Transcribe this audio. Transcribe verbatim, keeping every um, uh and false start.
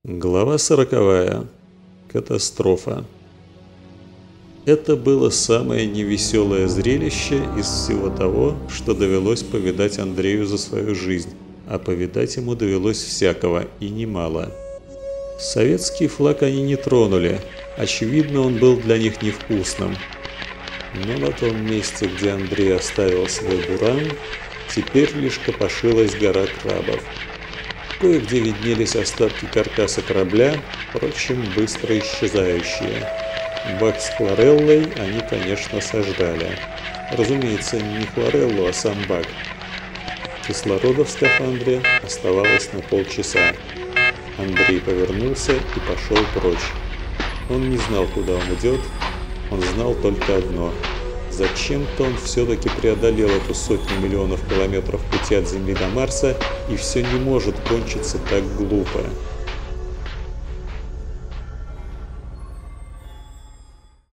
Глава сороковая. Катастрофа. Это было самое невеселое зрелище из всего того, что довелось повидать Андрею за свою жизнь, а повидать ему довелось всякого и немало. Советский флаг они не тронули, очевидно, он был для них невкусным. Но на том месте, где Андрей оставил свой буран, теперь лишь копошилась гора крабов. Кое-где виднелись остатки каркаса корабля, впрочем, быстро исчезающие. Бак с хлореллой они, конечно, сожрали. Разумеется, не хлореллу, а сам бак. Кислорода в скафандре оставалось на полчаса. Андрей повернулся и пошел прочь. Он не знал, куда он идет, он знал только одно. Зачем-то он все-таки преодолел эту сотню миллионов километров пути от Земли до Марса, и все не может кончиться так глупо.